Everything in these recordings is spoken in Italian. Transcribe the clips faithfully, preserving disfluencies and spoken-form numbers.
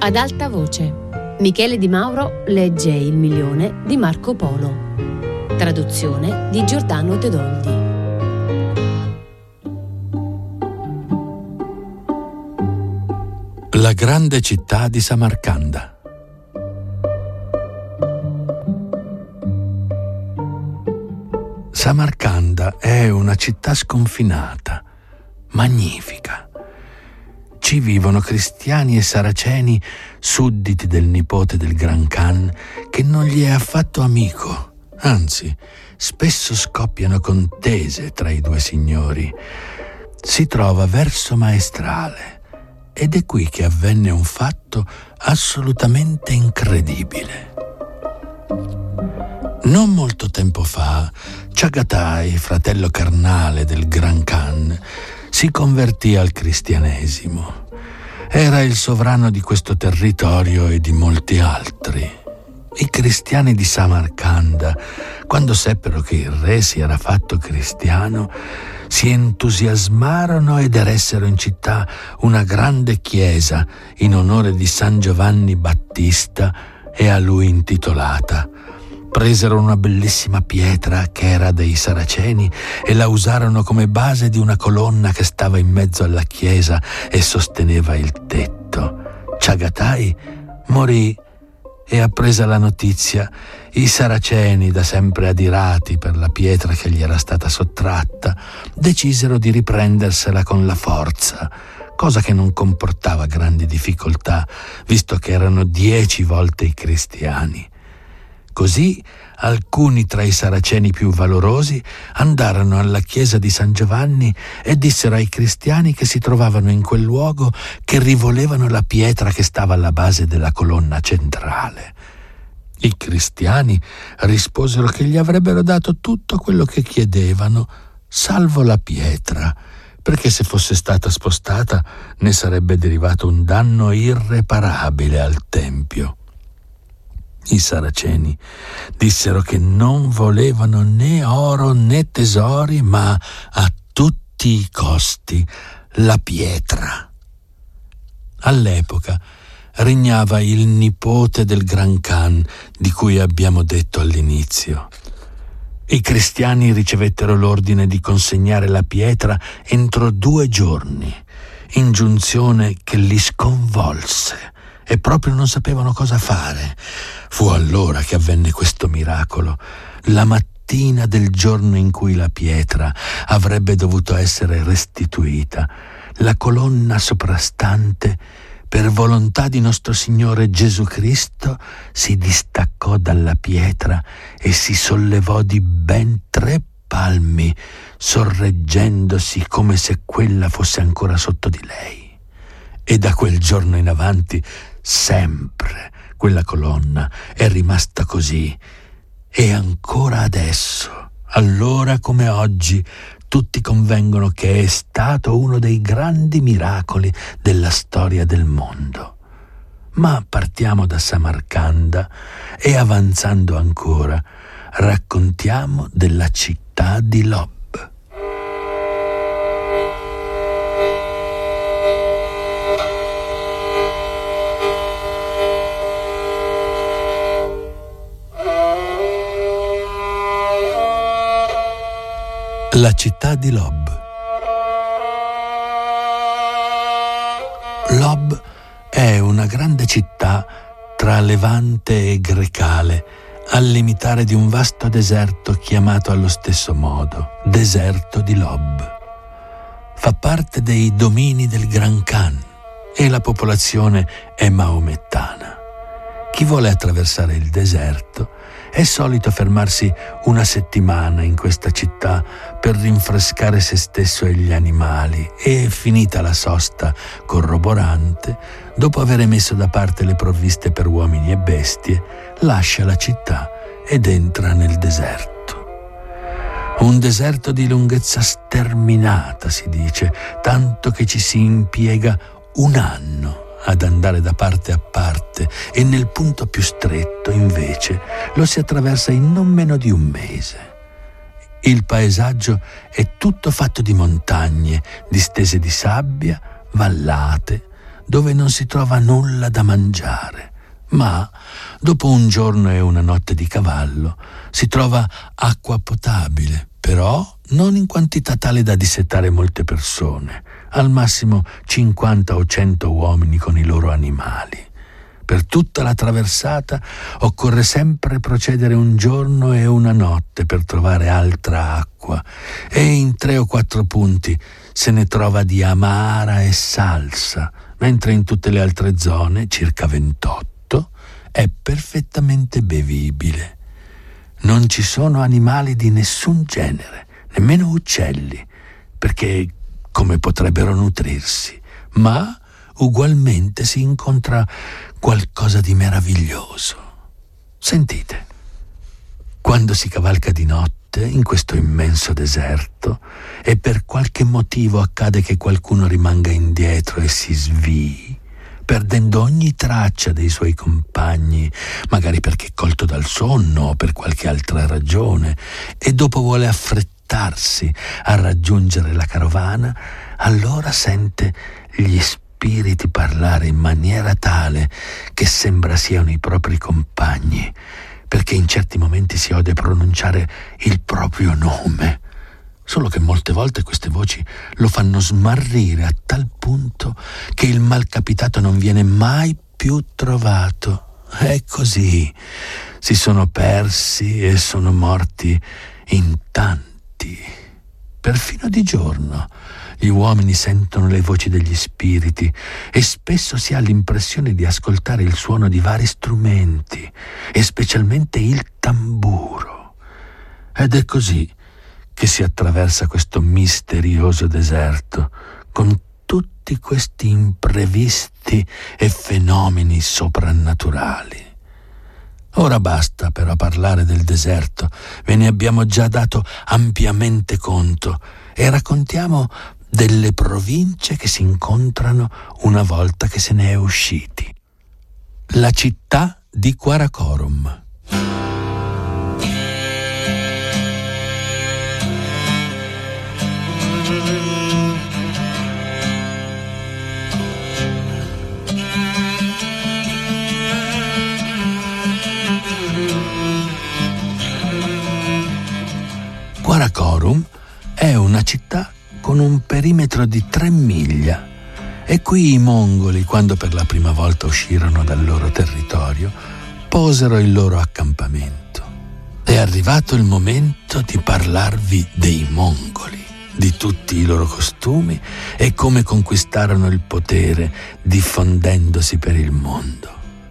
Ad alta voce, Michele Di Mauro legge Il milione di Marco Polo. Traduzione di Giordano Tedoldi. La grande città di Samarcanda. Samarcanda è una città sconfinata, magnifica. Ci vivono cristiani e saraceni, sudditi del nipote del Gran Khan, che non gli è affatto amico. Anzi, spesso scoppiano contese tra i due signori. Si trova verso maestrale ed è qui che avvenne un fatto assolutamente incredibile. Non molto tempo fa, Chagatai, fratello carnale del Gran Khan, si convertì al cristianesimo. Era il sovrano di questo territorio e di molti altri. I cristiani di Samarcanda, quando seppero che il re si era fatto cristiano, si entusiasmarono ed eressero in città una grande chiesa in onore di San Giovanni Battista e a lui intitolata. Presero una bellissima pietra che era dei Saraceni e la usarono come base di una colonna che stava in mezzo alla chiesa e sosteneva il tetto. Chagatai morì e, appresa la notizia, i Saraceni, da sempre adirati per la pietra che gli era stata sottratta, decisero di riprendersela con la forza, cosa che non comportava grandi difficoltà, visto che erano dieci volte i cristiani. Così alcuni tra i saraceni più valorosi andarono alla chiesa di San Giovanni e dissero ai cristiani che si trovavano in quel luogo che rivolevano la pietra che stava alla base della colonna centrale. I cristiani risposero che gli avrebbero dato tutto quello che chiedevano, salvo la pietra, perché se fosse stata spostata ne sarebbe derivato un danno irreparabile al tempio. I saraceni dissero che non volevano né oro né tesori, ma a tutti i costi la pietra. All'epoca regnava il nipote del Gran Khan, di cui abbiamo detto all'inizio. I cristiani ricevettero l'ordine di consegnare la pietra entro due giorni, ingiunzione che li sconvolse e proprio non sapevano cosa fare. Fu allora che avvenne questo miracolo. La mattina del giorno in cui la pietra avrebbe dovuto essere restituita, la colonna soprastante, per volontà di nostro Signore Gesù Cristo, si distaccò dalla pietra e si sollevò di ben tre palmi, sorreggendosi come se quella fosse ancora sotto di lei. E da quel giorno in avanti sempre quella colonna è rimasta così, e ancora adesso, allora come oggi, tutti convengono che è stato uno dei grandi miracoli della storia del mondo. Ma partiamo da Samarcanda e, avanzando ancora, raccontiamo della città di Lob. La città di Lob. Lob è una grande città tra Levante e Grecale, al limitare di un vasto deserto chiamato allo stesso modo deserto di Lob. Fa parte dei domini del Gran Khan e la popolazione è maomettana. Chi vuole attraversare il deserto è solito fermarsi una settimana in questa città per rinfrescare se stesso e gli animali e, finita la sosta corroborante, dopo aver messo da parte le provviste per uomini e bestie, lascia la città ed entra nel deserto. Un deserto di lunghezza sterminata, si dice, tanto che ci si impiega un anno ad andare da parte a parte e nel punto più stretto, invece, lo si attraversa in non meno di un mese. Il paesaggio è tutto fatto di montagne, distese di sabbia, vallate, dove non si trova nulla da mangiare, ma dopo un giorno e una notte di cavallo si trova acqua potabile, però non in quantità tale da dissettare molte persone, al massimo cinquanta o cento uomini con i loro animali. Per tutta la traversata occorre sempre procedere un giorno e una notte per trovare altra acqua, e in tre o quattro punti se ne trova di amara e salsa, mentre in tutte le altre zone, circa ventotto, è perfettamente bevibile. Non ci sono animali di nessun genere, nemmeno uccelli, perché come potrebbero nutrirsi, ma ugualmente si incontra qualcosa di meraviglioso. Sentite, quando si cavalca di notte in questo immenso deserto e per qualche motivo accade che qualcuno rimanga indietro e si svii, perdendo ogni traccia dei suoi compagni, magari perché colto dal sonno o per qualche altra ragione, e dopo vuole affrettarsi a raggiungere la carovana, allora sente gli spiriti parlare in maniera tale che sembra siano i propri compagni, perché in certi momenti si ode pronunciare il proprio nome. Solo che molte volte queste voci lo fanno smarrire a tal punto che il malcapitato non viene mai più trovato. E così si sono persi e sono morti in tanti. Perfino di giorno gli uomini sentono le voci degli spiriti e spesso si ha l'impressione di ascoltare il suono di vari strumenti, e specialmente il tamburo. Ed è così che si attraversa questo misterioso deserto, con tutti questi imprevisti e fenomeni soprannaturali. Ora basta però parlare del deserto, ve ne abbiamo già dato ampiamente conto, e raccontiamo delle province che si incontrano una volta che se ne è usciti. La città di Karakorum. Karakorum è una città con un perimetro di tre miglia, e qui i mongoli, quando per la prima volta uscirono dal loro territorio, posero il loro accampamento. È arrivato il momento di parlarvi dei mongoli, di tutti i loro costumi e come conquistarono il potere diffondendosi per il mondo.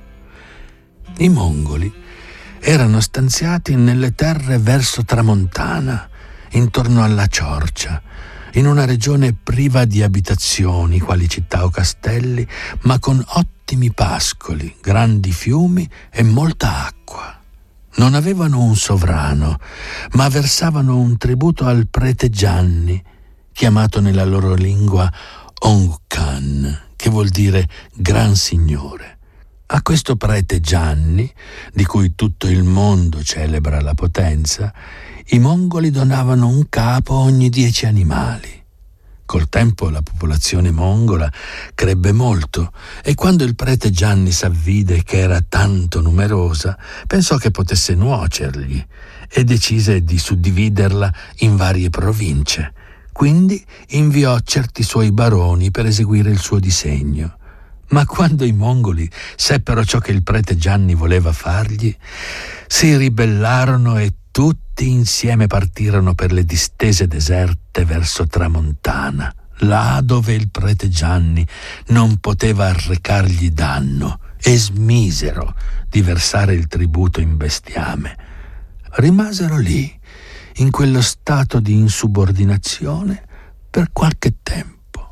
I mongoli erano stanziati nelle terre verso tramontana, intorno alla Ciorcia, in una regione priva di abitazioni, quali città o castelli, ma con ottimi pascoli, grandi fiumi e molta acqua. Non avevano un sovrano, ma versavano un tributo al prete Gianni, chiamato nella loro lingua Ongkan, che vuol dire gran signore. A questo prete Gianni, di cui tutto il mondo celebra la potenza, i mongoli donavano un capo ogni dieci animali. Col tempo la popolazione mongola crebbe molto, e quando il prete Gianni s'avvide che era tanto numerosa, pensò che potesse nuocergli e decise di suddividerla in varie province. Quindi inviò certi suoi baroni per eseguire il suo disegno. Ma quando i mongoli seppero ciò che il prete Gianni voleva fargli, si ribellarono e tutti insieme partirono per le distese deserte verso tramontana, là dove il prete Gianni non poteva arrecargli danno, e smisero di versare il tributo in bestiame. Rimasero lì, in quello stato di insubordinazione, per qualche tempo.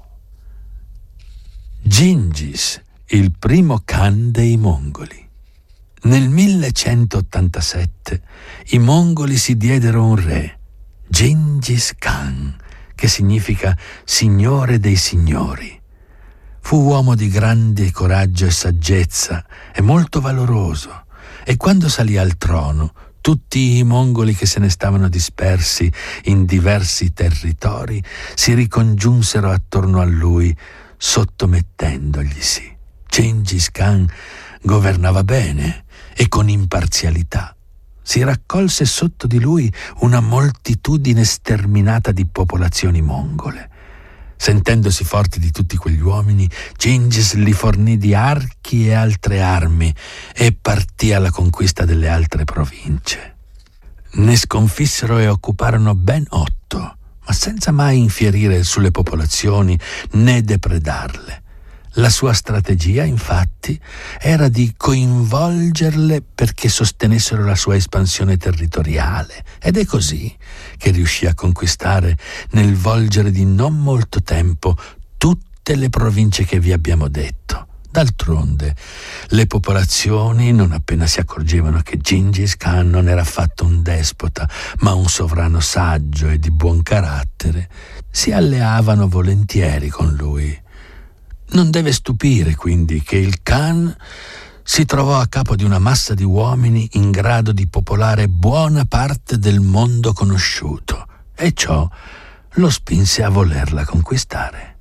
Gingis, il primo Khan dei mongoli. Nel millecentottantasette i mongoli si diedero un re, Gengis Khan, che significa signore dei signori. Fu uomo di grande coraggio e saggezza e molto valoroso, e quando salì al trono tutti i mongoli che se ne stavano dispersi in diversi territori si ricongiunsero attorno a lui sottomettendoglisi. Gengis Khan governava bene e con imparzialità. Si raccolse sotto di lui una moltitudine sterminata di popolazioni mongole. Sentendosi forte di tutti quegli uomini, Gengis li fornì di archi e altre armi e partì alla conquista delle altre province. Ne sconfissero e occuparono ben otto, ma senza mai infierire sulle popolazioni né depredarle. La sua strategia, infatti, era di coinvolgerle perché sostenessero la sua espansione territoriale, ed è così che riuscì a conquistare nel volgere di non molto tempo tutte le province che vi abbiamo detto. D'altronde, le popolazioni, non appena si accorgevano che Gengis Khan non era affatto un despota, ma un sovrano saggio e di buon carattere, si alleavano volentieri con lui. Non deve stupire, quindi, che il Khan si trovò a capo di una massa di uomini in grado di popolare buona parte del mondo conosciuto, e ciò lo spinse a volerla conquistare.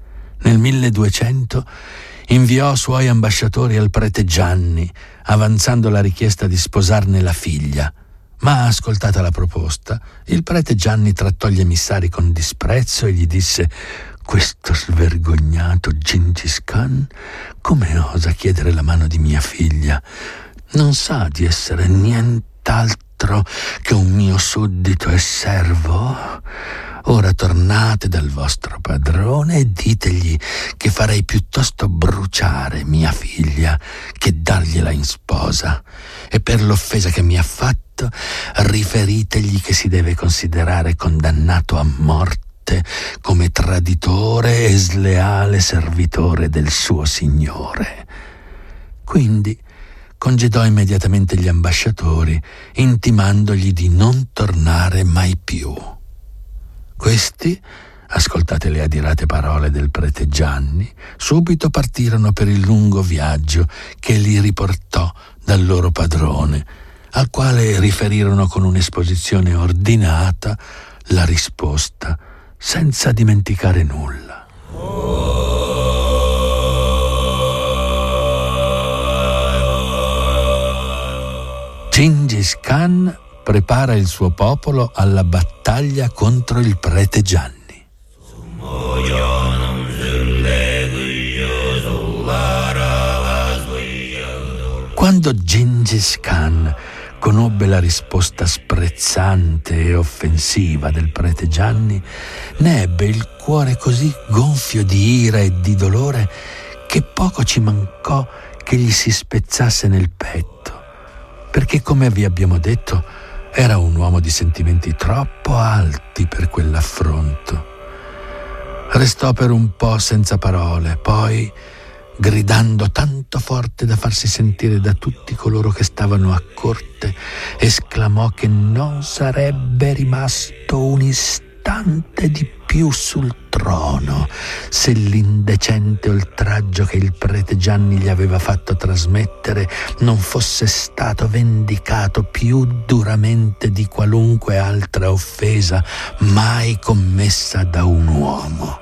Nel milleduecento inviò suoi ambasciatori al prete Gianni, avanzando la richiesta di sposarne la figlia. Ma, ascoltata la proposta, il prete Gianni trattò gli emissari con disprezzo e gli disse: «Questo svergognato Gengis Khan come osa chiedere la mano di mia figlia? Non sa di essere nient'altro che un mio suddito e servo? Ora tornate dal vostro padrone e ditegli che farei piuttosto bruciare mia figlia che dargliela in sposa, e per l'offesa che mi ha fatto riferitegli che si deve considerare condannato a morte come traditore e sleale servitore del suo signore». Quindi congedò immediatamente gli ambasciatori, intimandogli di non tornare mai più. Questi, ascoltate le adirate parole del prete Gianni, subito partirono per il lungo viaggio che li riportò dal loro padrone, al quale riferirono con un'esposizione ordinata la risposta, senza dimenticare nulla. Gengis Khan prepara il suo popolo alla battaglia contro il prete Gianni. Quando Gengis Khan conobbe la risposta sprezzante e offensiva del prete Gianni, ne ebbe il cuore così gonfio di ira e di dolore che poco ci mancò che gli si spezzasse nel petto, perché, come vi abbiamo detto, era un uomo di sentimenti troppo alti per quell'affronto. Restò per un po' senza parole, poi, gridando tanto forte da farsi sentire da tutti coloro che stavano a corte, esclamò che non sarebbe rimasto un istante di più sul trono se l'indecente oltraggio che il prete Gianni gli aveva fatto trasmettere non fosse stato vendicato più duramente di qualunque altra offesa mai commessa da un uomo.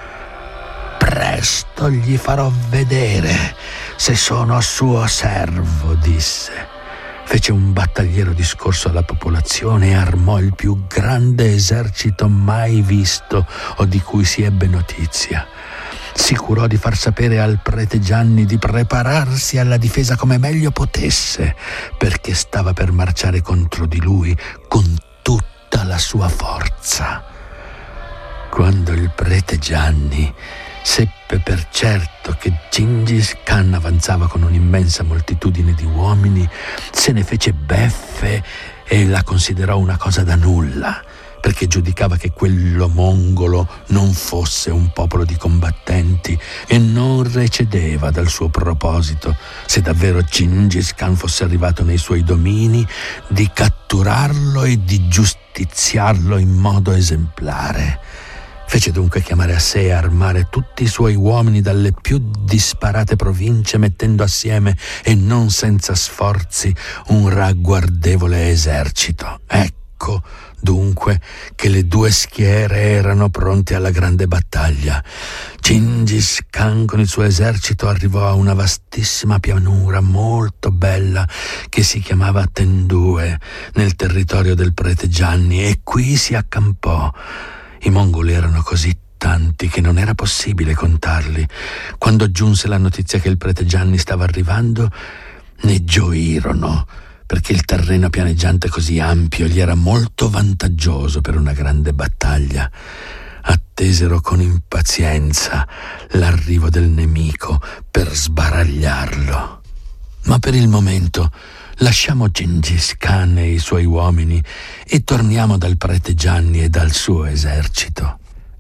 «Presto gli farò vedere se sono suo servo», disse. Fece un battagliero discorso alla popolazione e armò il più grande esercito mai visto o di cui si ebbe notizia. Si curò di far sapere al prete Gianni di prepararsi alla difesa come meglio potesse, perché stava per marciare contro di lui con tutta la sua forza. Quando il prete Gianni seppe per certo che Gengis Khan avanzava con un'immensa moltitudine di uomini, se ne fece beffe e la considerò una cosa da nulla, perché giudicava che quello mongolo non fosse un popolo di combattenti e non recedeva dal suo proposito, se davvero Gengis Khan fosse arrivato nei suoi domini, di catturarlo e di giustiziarlo in modo esemplare. Fece dunque chiamare a sé e armare tutti i suoi uomini dalle più disparate province, mettendo assieme, e non senza sforzi, un ragguardevole esercito. Ecco dunque, che le due schiere erano pronte alla grande battaglia. Gengis Khan con il suo esercito arrivò a una vastissima pianura molto bella che si chiamava Tendue, nel territorio del prete Gianni, e qui si accampò. I mongoli erano così tanti che non era possibile contarli. Quando giunse la notizia che il prete Gianni stava arrivando, ne gioirono, perché il terreno pianeggiante così ampio gli era molto vantaggioso per una grande battaglia. Attesero con impazienza l'arrivo del nemico per sbaragliarlo. Ma per il momento lasciamo Gengis Khan e i suoi uomini e torniamo dal prete Gianni e dal suo esercito.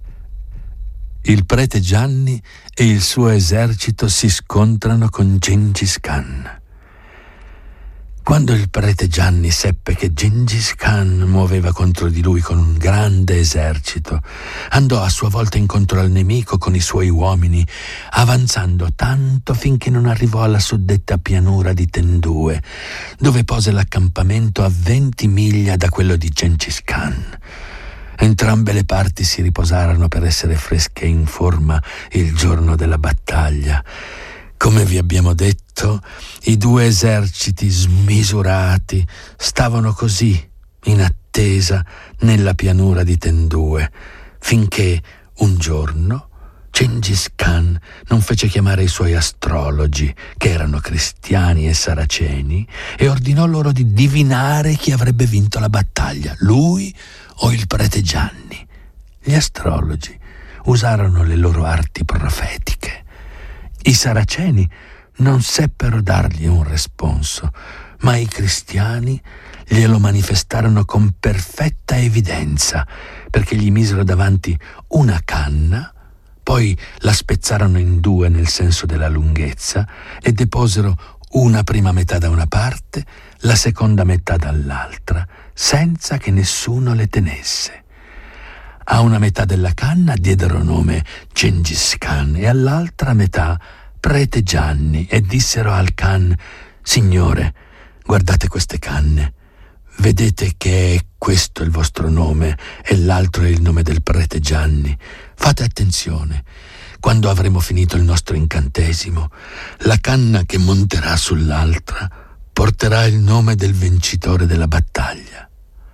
Il prete Gianni e il suo esercito si scontrano con Gengis Khan. Quando il prete Gianni seppe che Gengis Khan muoveva contro di lui con un grande esercito, andò a sua volta incontro al nemico con i suoi uomini, avanzando tanto finché non arrivò alla suddetta pianura di Tendue, dove pose l'accampamento a venti miglia da quello di Gengis Khan. Entrambe le parti si riposarono per essere fresche e in forma il giorno della battaglia. Come vi abbiamo detto, i due eserciti smisurati stavano così in attesa nella pianura di Tendue, finché un giorno Gengis Khan non fece chiamare i suoi astrologi, che erano cristiani e saraceni, e ordinò loro di divinare chi avrebbe vinto la battaglia, lui o il prete Gianni. Gli astrologi usarono le loro arti profetiche. I saraceni non seppero dargli un responso, ma i cristiani glielo manifestarono con perfetta evidenza, perché gli misero davanti una canna, poi la spezzarono in due nel senso della lunghezza e deposero una prima metà da una parte, la seconda metà dall'altra, senza che nessuno le tenesse. A una metà della canna diedero nome Gengis Khan e all'altra metà prete Gianni e dissero al Khan: «Signore, guardate queste canne. Vedete che è questo il vostro nome e l'altro è il nome del prete Gianni. Fate attenzione. Quando avremo finito il nostro incantesimo, la canna che monterà sull'altra porterà il nome del vincitore della battaglia».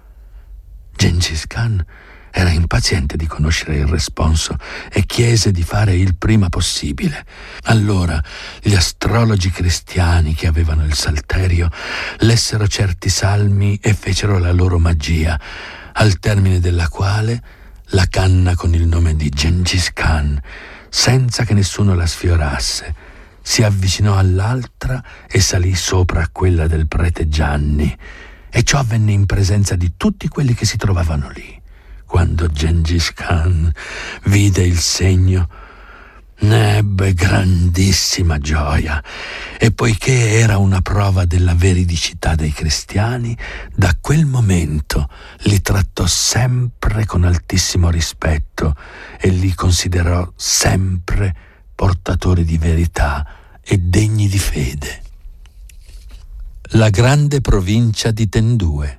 Gengis Khan era impaziente di conoscere il responso e chiese di fare il prima possibile. Allora gli astrologi cristiani che avevano il salterio lessero certi salmi e fecero la loro magia, al termine della quale la canna con il nome di Gengis Khan, senza che nessuno la sfiorasse, si avvicinò all'altra e salì sopra quella del prete Gianni, e ciò avvenne in presenza di tutti quelli che si trovavano lì. Quando Gengis Khan vide il segno, ne ebbe grandissima gioia, e poiché era una prova della veridicità dei cristiani, da quel momento li trattò sempre con altissimo rispetto e li considerò sempre portatori di verità e degni di fede. La grande provincia di Tendue.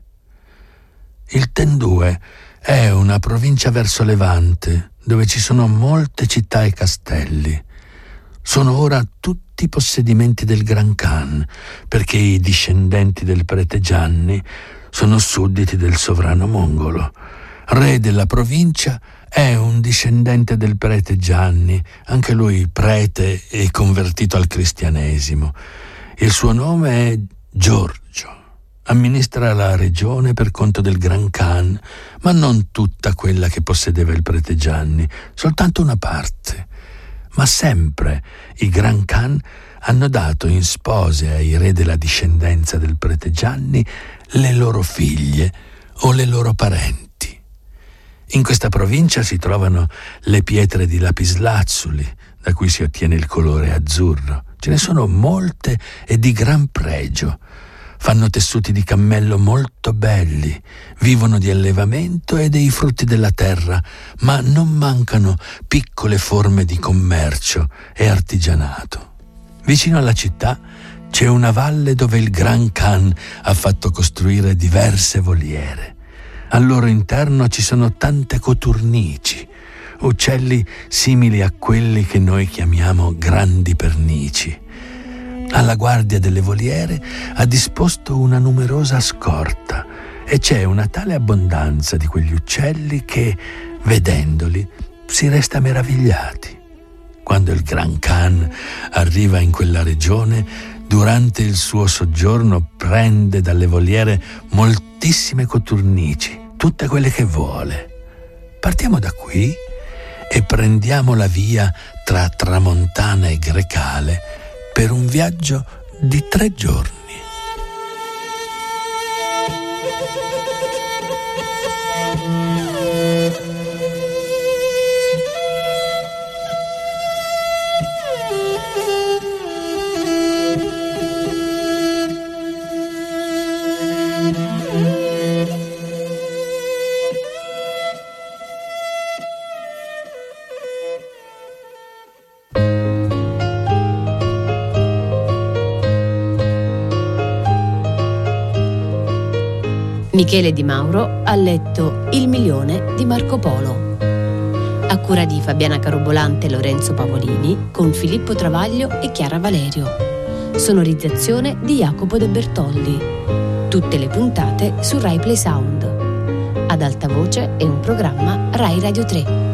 Il Tendue è una provincia verso Levante, dove ci sono molte città e castelli. Sono ora tutti possedimenti del Gran Khan, perché i discendenti del prete Gianni sono sudditi del sovrano mongolo. Re della provincia è un discendente del prete Gianni, anche lui prete e convertito al cristianesimo. Il suo nome è Giorgio. Amministra la regione per conto del Gran Khan, ma non tutta quella che possedeva il prete Gianni, soltanto una parte. Ma sempre i Gran Khan hanno dato in spose ai re della discendenza del prete Gianni le loro figlie o le loro parenti. In questa provincia si trovano le pietre di lapislazzuli, da cui si ottiene il colore azzurro. Ce ne sono molte e di gran pregio. Fanno tessuti di cammello molto belli, vivono di allevamento e dei frutti della terra, ma non mancano piccole forme di commercio e artigianato. Vicino alla città c'è una valle dove il Gran Khan ha fatto costruire diverse voliere. Al loro interno ci sono tante coturnici, uccelli simili a quelli che noi chiamiamo grandi pernici. Alla guardia delle voliere ha disposto una numerosa scorta e c'è una tale abbondanza di quegli uccelli che, vedendoli, si resta meravigliati. Quando il Gran Khan arriva in quella regione, durante il suo soggiorno prende dalle voliere moltissime coturnici, tutte quelle che vuole. Partiamo da qui e prendiamo la via tra Tramontana e Grecale per un viaggio di tre giorni. Michele Di Mauro ha letto Il milione di Marco Polo. A cura di Fabiana Carobolante e Lorenzo Pavolini, con Filippo Travaglio e Chiara Valerio. Sonorizzazione di Jacopo De Bertoldi. Tutte le puntate su Rai Play Sound. Ad alta voce è un programma Rai Radio tre.